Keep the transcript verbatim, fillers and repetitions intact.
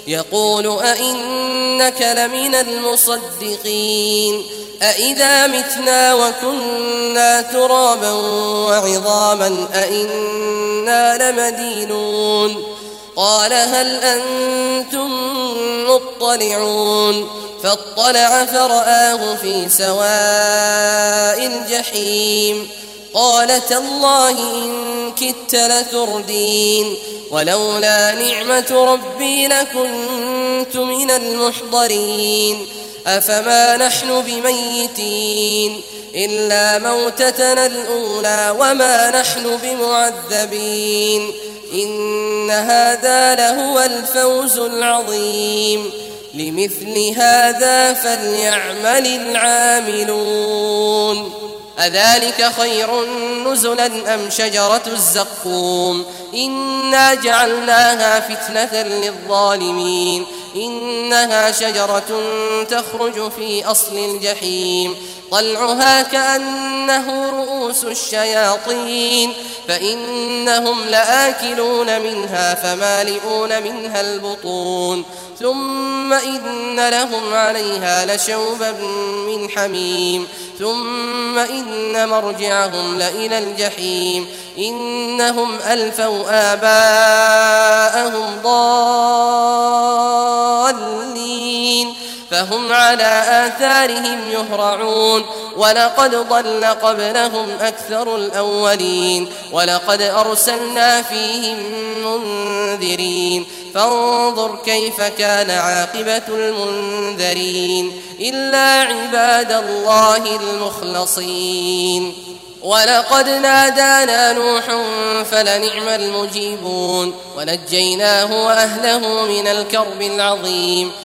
يقول أئنك لمن المصدقين أئذا متنا وكنا ترابا وعظاما أئنا لمدينون قال هل أنتم مطلعون فاطلع فرآه في سواء الجحيم قال تالله إن كدت لتردين ولولا نعمة ربي لكنت من المحضرين أفما نحن بميتين إلا موتتنا الأولى وما نحن بمعذبين إن هذا لهو الفوز العظيم لمثل هذا فليعمل العاملون أذلك خير نزلا أم شجرة الزقوم إنا جعلناها فتنة للظالمين إنها شجرة تخرج في أصل الجحيم طلعها كأنه رؤوس الشياطين فإنهم لآكلون منها فمالئون منها البطون ثم إن لهم عليها لشوبا من حميم ثم إن مرجعهم لإلى الجحيم إنهم ألفوا آباءهم ضالين فهم على آثارهم يهرعون ولقد ضل قبلهم أكثر الأولين ولقد أرسلنا فيهم منذرين فانظر كيف كان عاقبة المنذرين إلا عباد الله المخلصين ولقد نادانا نوح فلنعم المجيبون ونجيناه وأهله من الكرب العظيم